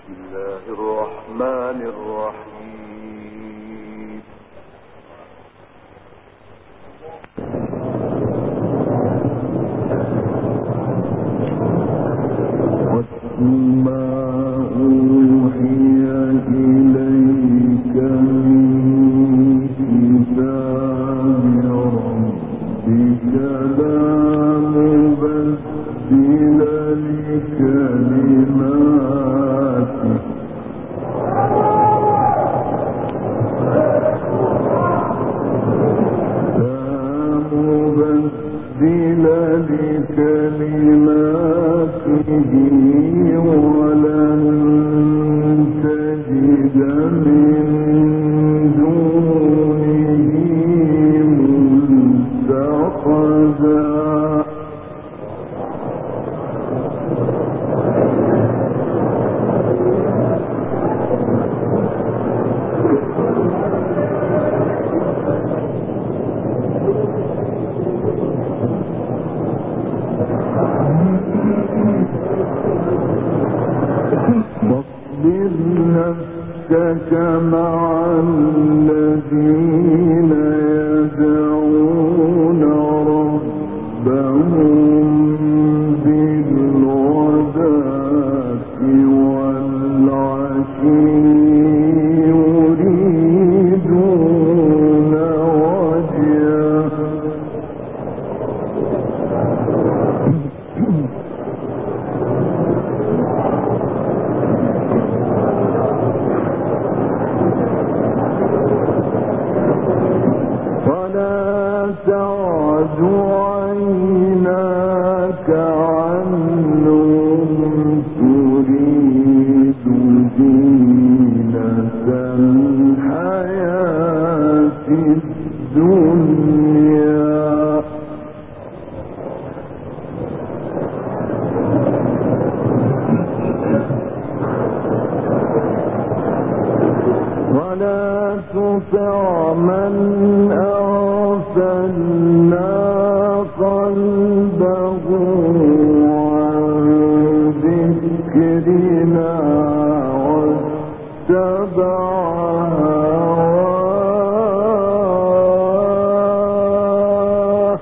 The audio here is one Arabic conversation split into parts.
الله الرحمن الرحيم. وَاتْلُ أُوحِيَ إِلَيْكَ مِنْ كِتَابِ رَبِّكَ لَا مُبَدِّلَ لِكَلِمَاتِهِ وَلَن تَجِدَ مِن دُونِهِ مُلْتَحَدًا. واصبر نفسك مع الذين يدعون ربهم بالغداة والعشي يريدون وجهه ولا تعد عيناك عنهم تريد زينة الحياة الدنيا ولا تطع من أغفلنا قلبه عن ذكرنا واتبع هواه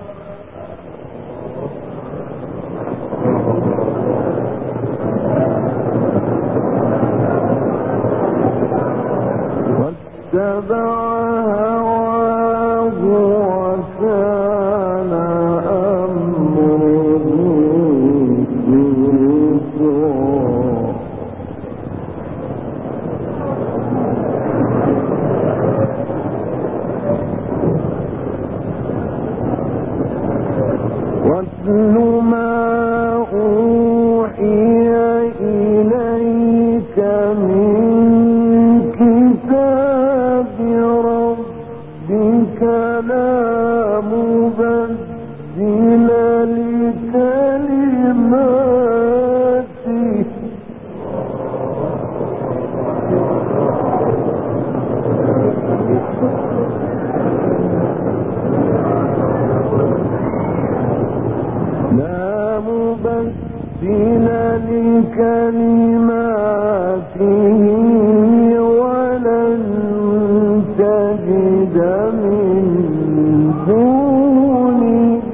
وكان أمره فرطا. واتل ما أوحي إليك من كتاب ربك لا مبدل لكلماته ولن تجد من دونه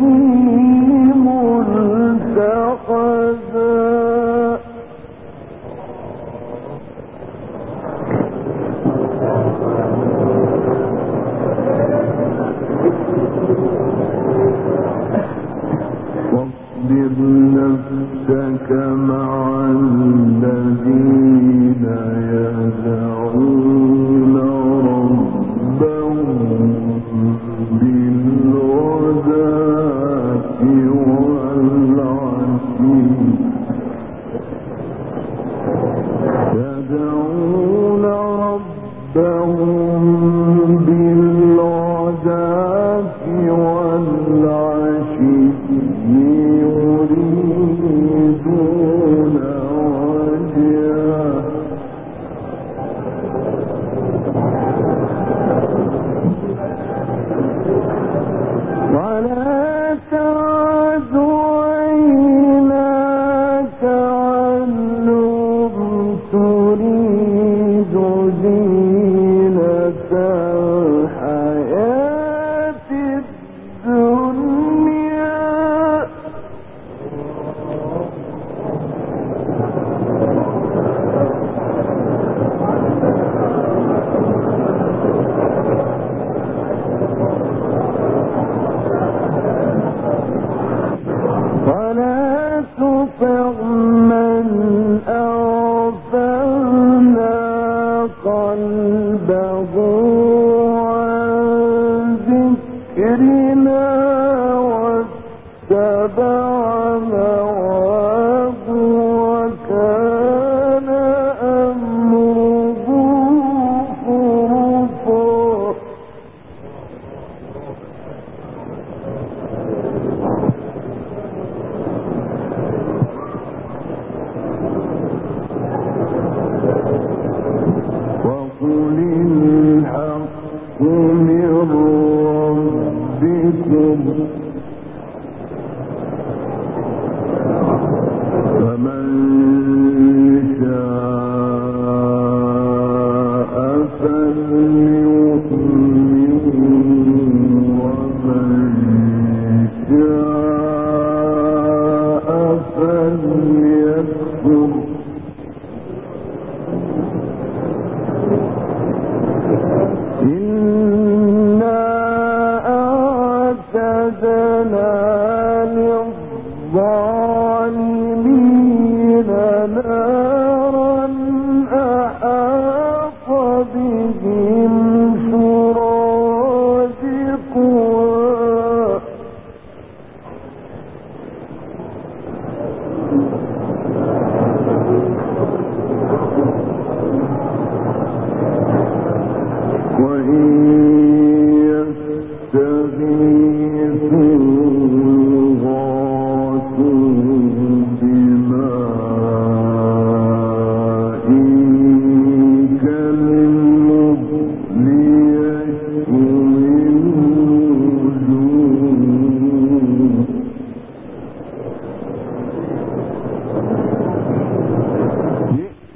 ملتحدا. واصبر نفسك مع الذين يدعون ربهم بالغداة والعشي يدعون ربهم بالغداة والعشي يريدون وجهه ولا تعد عيناك عنهم تريد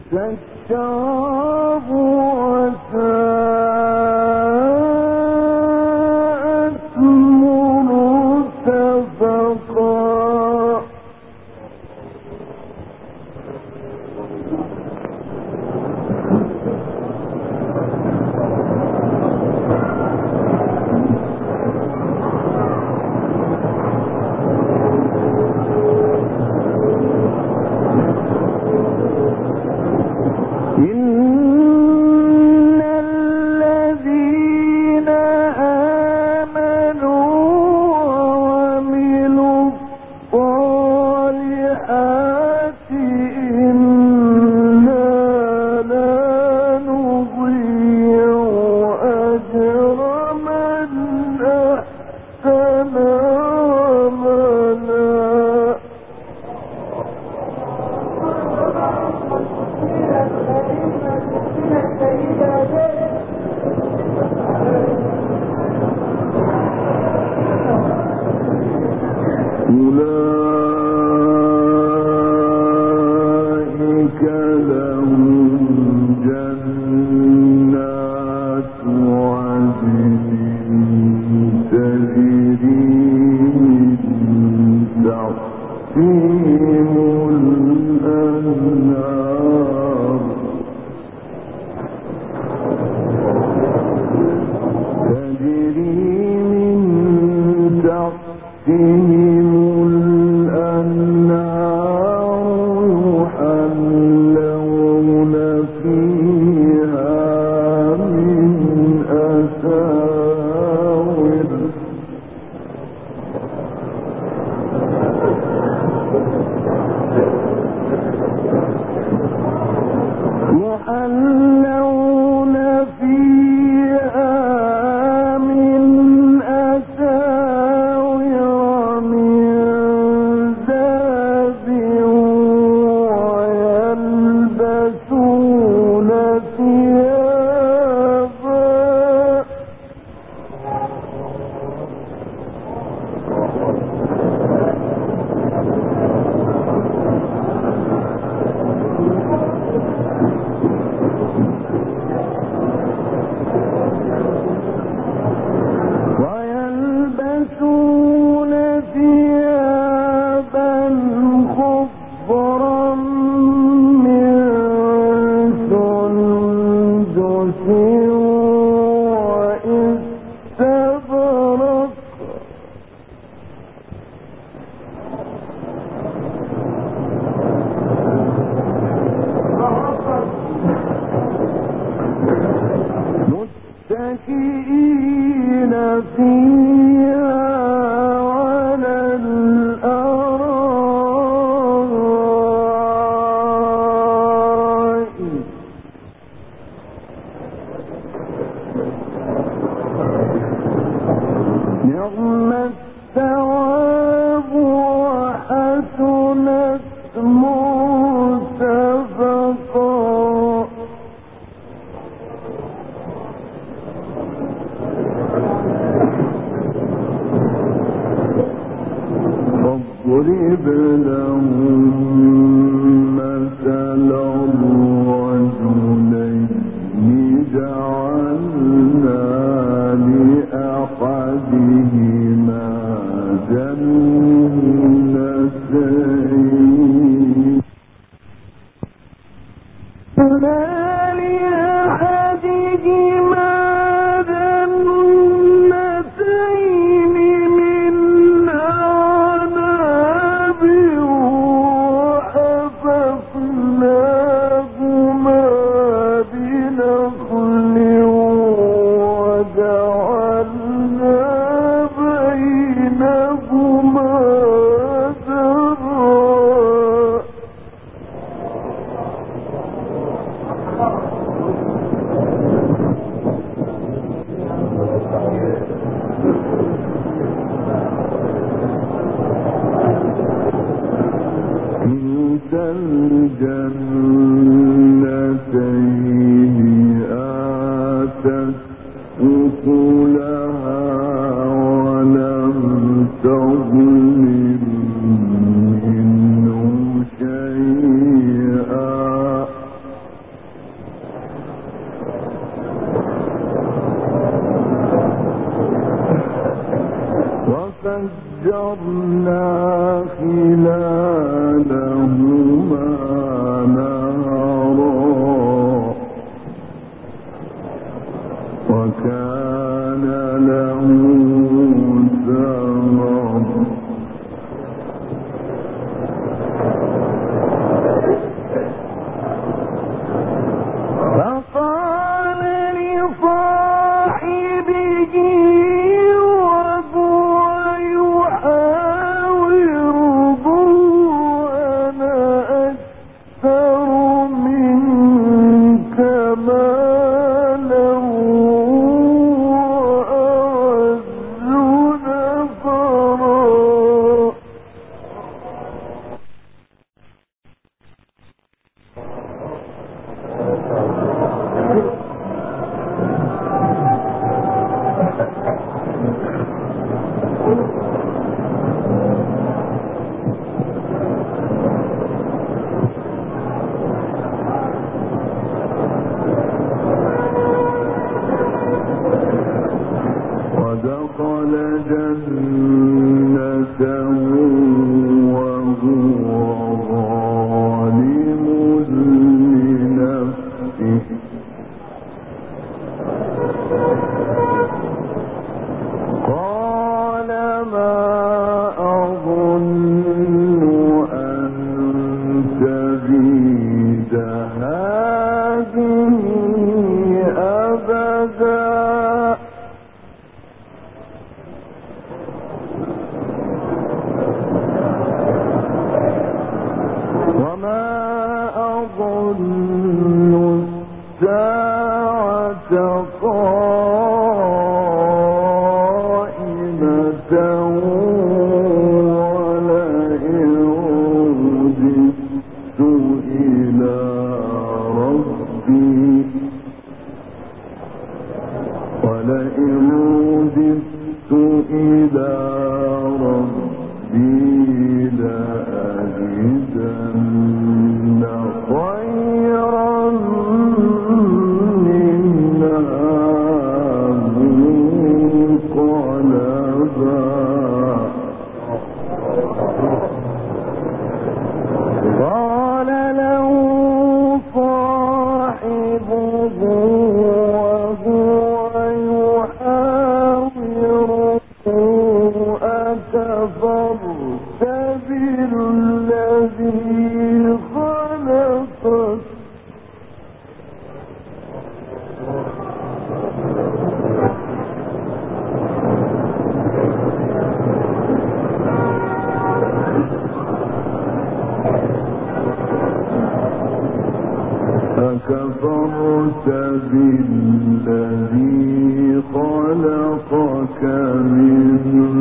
الشراب وساءت مرتفقا أولئك لهم جنات عدن تجري من تحتهم الأنهار يحلون فيها من أساور متكئين فيها على الأرائك نعم الثواب وحسنت مرتفقا واضرب لهم مثلا الرجلين جعلنا لأحدهما جنتين من أعناب وحففناهما بنخل وجعلنا بينهما زرعا كلتا الجنتين آتت أكلها ولم تظلم منه شيئا ففجرنا خلالهما نهرا وكان له ثمر فقال لصاحبه وهو يحاوره أنا أكثر منك مالا وأعز نفرا ودخل جنته وهو ظالم لنفسه قال ما أظن أن تبيد هذه أبدا وما أظن الساعة قائمة ولئن رددت إلى ربي لأجدن خيرا منها منقلبا قال له صاحبه وهو يحاوره أكفرت بالذي خلقك أكفرت بالذي خلقك من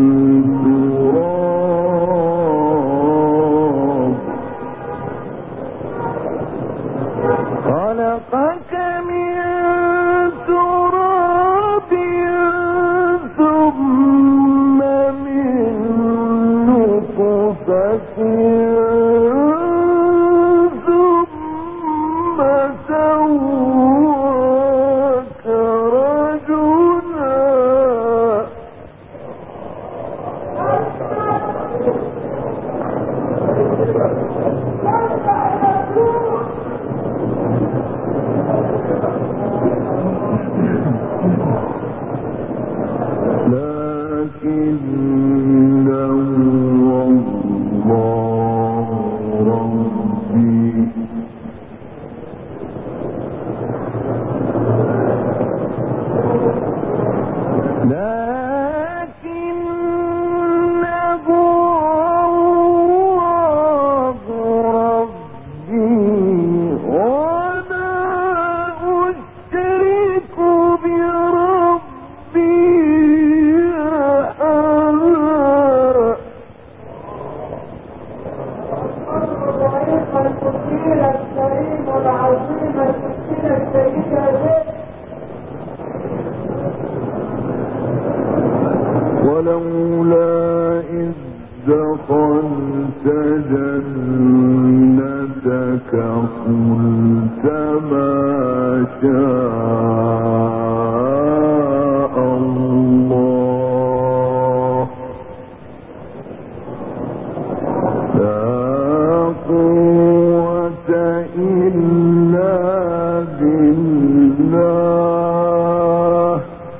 تراب خلقك من تراب ثم من نطفة ثم سواك رجلا لكنه الله ربي لكنه الله ربي ولا أشرك بربي أحدا الكثير الكريم العظيم الكثير السيد ولولا إذ دخلت جنتك قلت ما شاء الله بالله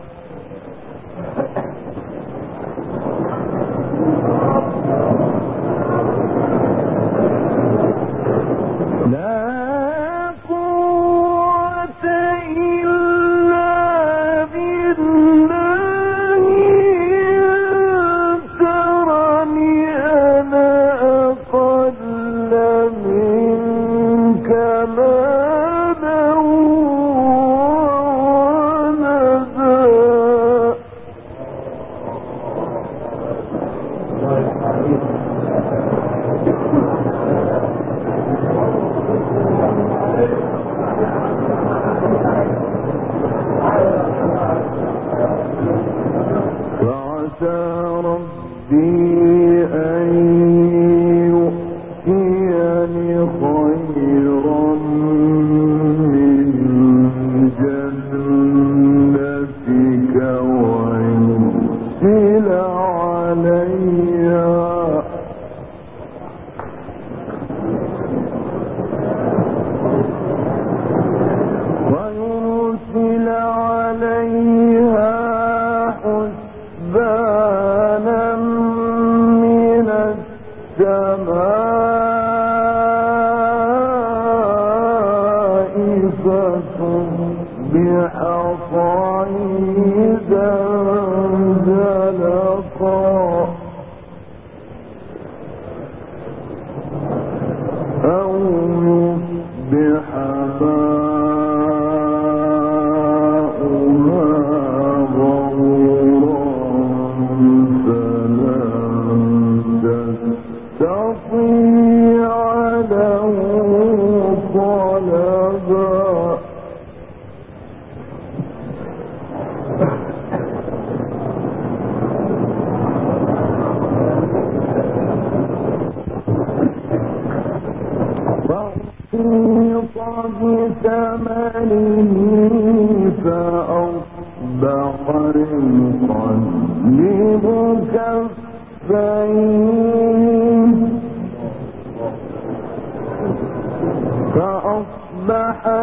فأصبح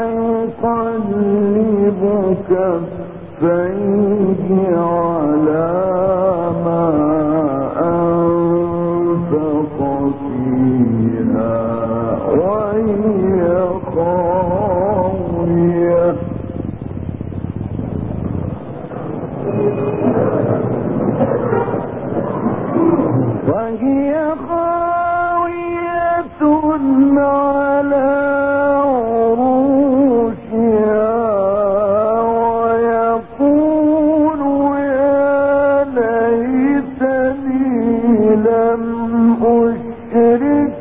يقلب كفيه على ما أنفق فيها وهي خاوية على عروشها ويقول يا ليتني لم أشرك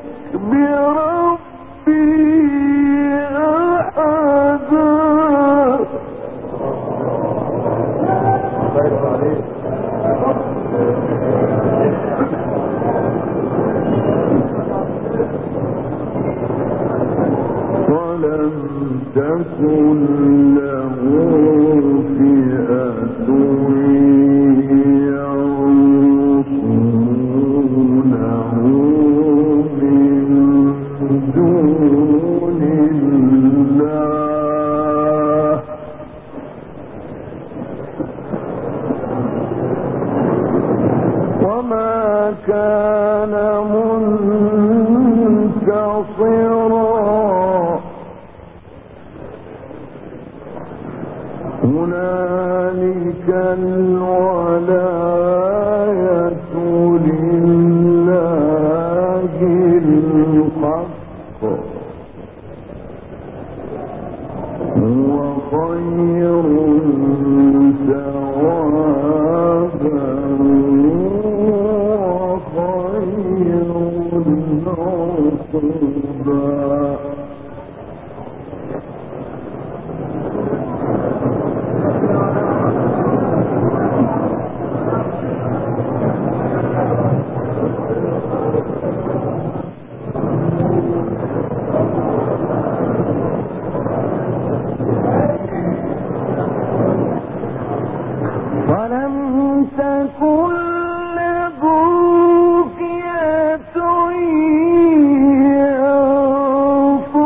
بربي أحدا. ولم تكن له فئة ينصرونه من دون الله وما كان منتصرا. هنالك الولاية لله الحق هو خير ثوابا وخير عقبا. ولم تكن له فئة ينصرونه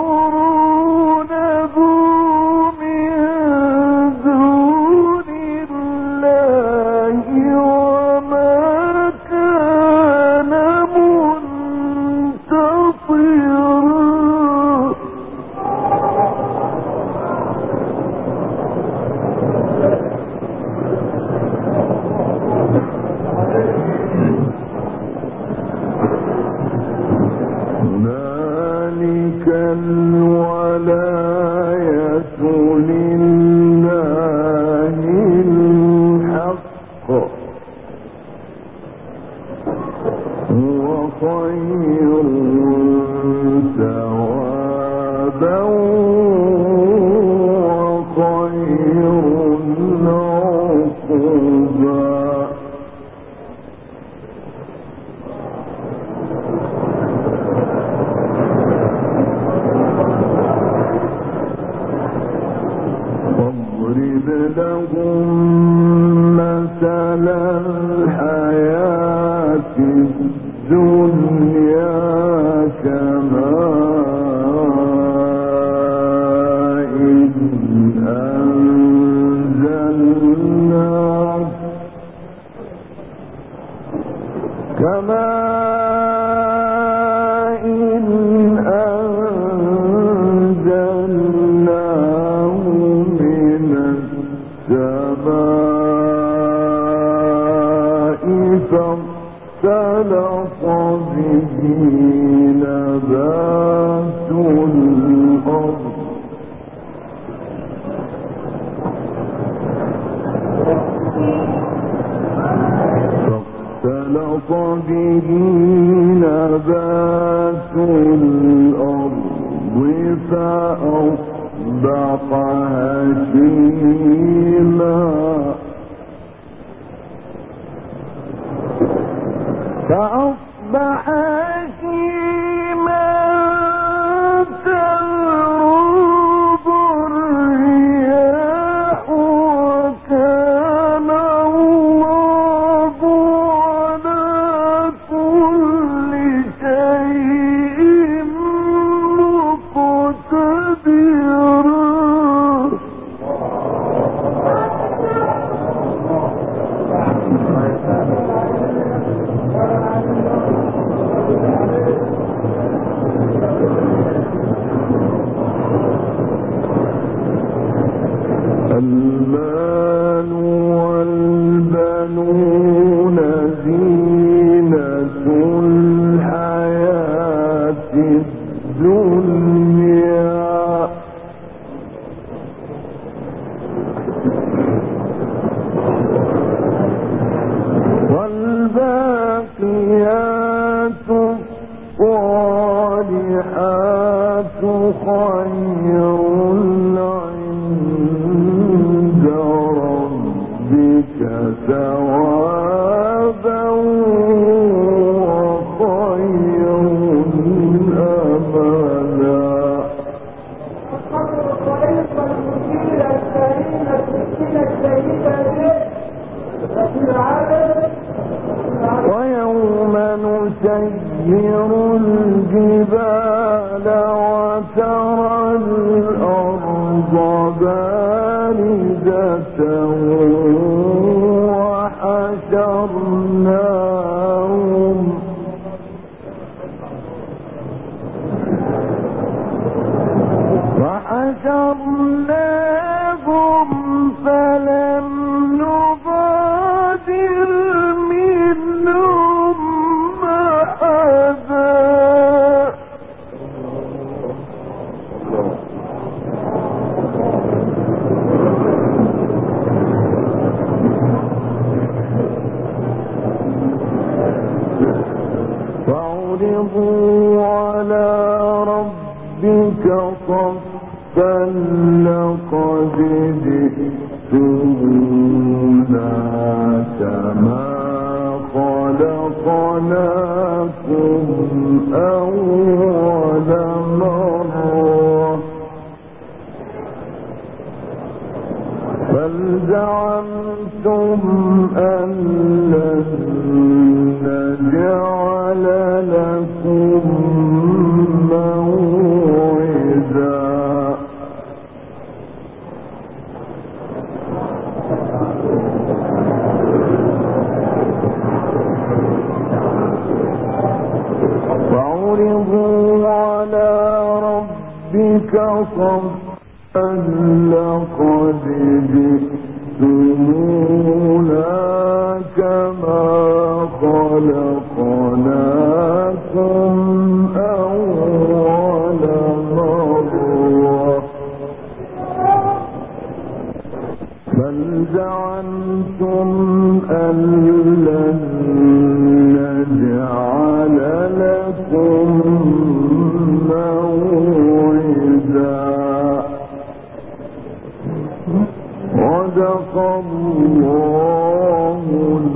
واضرب لهم مثل الحياة الدنيا كماء أنزلناه من السماء فاختلط به نبات الأرض فاختلط به نبات الأرض فأصبح هشيما تذرب الرياح وكان الله على كل شيء مقتدرا المال والبنون زينة الحياة الدنيا والباقيات الصالحات خير عند ربك ثوابا وخير أملا ويوم نسير الجبال وترى الأرض باردة وحشرناهم فلم نغادر منهم أحدا فعرضوا على ربك صفا لقد جئتمونا كما خلقناكم أول مرة بل زعمتم أن لن نجعل لكم موعدا فعرضوا على ربك صفا لقد جئتمونا كما خلقناكم أول مرة بل زعمتم أن لن نجعل لكم موعدا صدق الله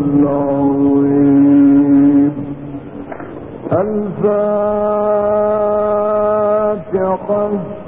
العظيم. الفاتحة.